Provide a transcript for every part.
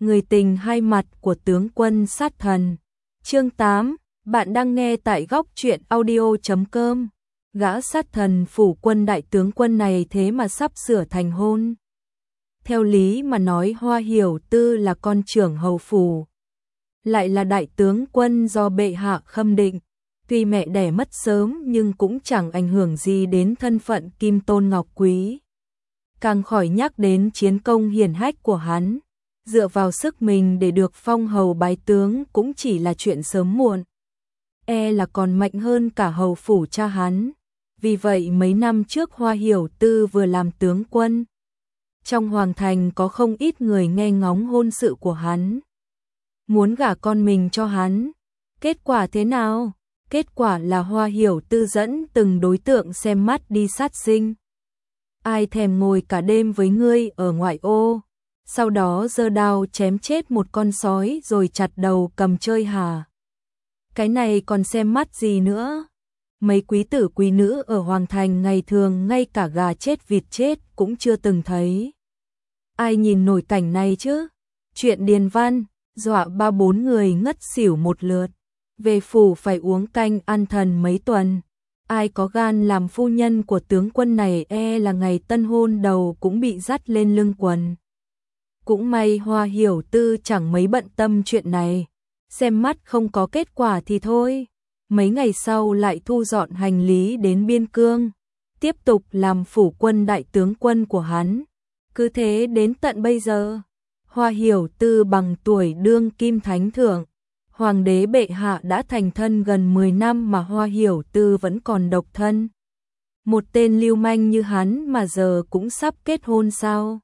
Người tình hai mặt của tướng quân sát thần. Chương 8, bạn đang nghe tại góc truyện audio.com. Gã sát thần phủ quân đại tướng quân này thế mà sắp sửa thành hôn. Theo lý mà nói Hoa Hiểu Tư là con trưởng hầu phủ, lại là đại tướng quân do bệ hạ khâm định. Tuy mẹ đẻ mất sớm nhưng cũng chẳng ảnh hưởng gì đến thân phận kim tôn ngọc quý. Càng khỏi nhắc đến chiến công hiển hách của hắn, dựa vào sức mình để được phong hầu bái tướng cũng chỉ là chuyện sớm muộn. Là còn mạnh hơn cả hầu phủ cha hắn. Vì vậy mấy năm trước Hoa Hiểu Tư vừa làm tướng quân. Trong hoàng thành có không ít người nghe ngóng hôn sự của hắn, muốn gả con mình cho hắn. Kết quả thế nào? Kết quả là Hoa Hiểu Tư dẫn từng đối tượng xem mắt đi sát sinh. Ai thèm ngồi cả đêm với ngươi ở ngoại ô, sau đó giơ đao chém chết một con sói rồi chặt đầu cầm chơi hả? Cái này còn xem mắt gì nữa? Mấy quý tử quý nữ ở hoàng thành ngày thường ngay cả gà chết vịt chết cũng chưa từng thấy. Ai nhìn nổi cảnh này chứ? Chuyện điền văn, dọa 3-4 người ngất xỉu một lượt. Về phủ phải uống canh ăn thần mấy tuần. Ai có gan làm phu nhân của tướng quân này là ngày tân hôn đầu cũng bị dắt lên lưng quần. Cũng may Hoa Hiểu Tư chẳng mấy bận tâm chuyện này. Xem mắt không có kết quả thì thôi. Mấy ngày sau lại thu dọn hành lý đến biên cương, tiếp tục làm phủ quân đại tướng quân của hắn. Cứ thế đến tận bây giờ, Hoa Hiểu Tư bằng tuổi đương kim thánh thượng. Hoàng đế bệ hạ đã thành thân gần 10 năm mà Hoa Hiểu Tư vẫn còn độc thân. Một tên lưu manh như hắn mà giờ cũng sắp kết hôn sao?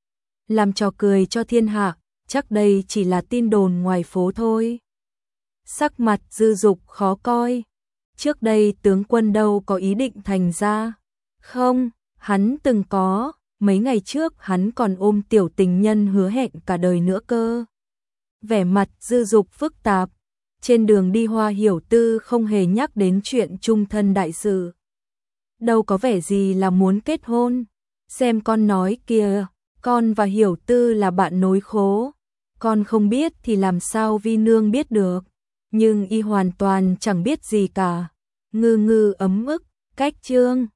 Làm trò cười cho thiên hạ, chắc đây chỉ là tin đồn ngoài phố thôi. Sắc mặt Dư Dục khó coi. Trước đây tướng quân đâu có ý định thành ra. Không, hắn từng có, mấy ngày trước hắn còn ôm tiểu tình nhân hứa hẹn cả đời nữa cơ. Vẻ mặt Dư Dục phức tạp. Trên đường đi Hoa Hiểu Tư không hề nhắc đến chuyện chung thân đại sự. Đâu có vẻ gì là muốn kết hôn. Xem con nói kìa, con và Hiểu Tư là bạn nối khố. Con không biết thì làm sao Vi Nương biết được. Nhưng y hoàn toàn chẳng biết gì cả. Ngư ngư ấm ức, cách chương.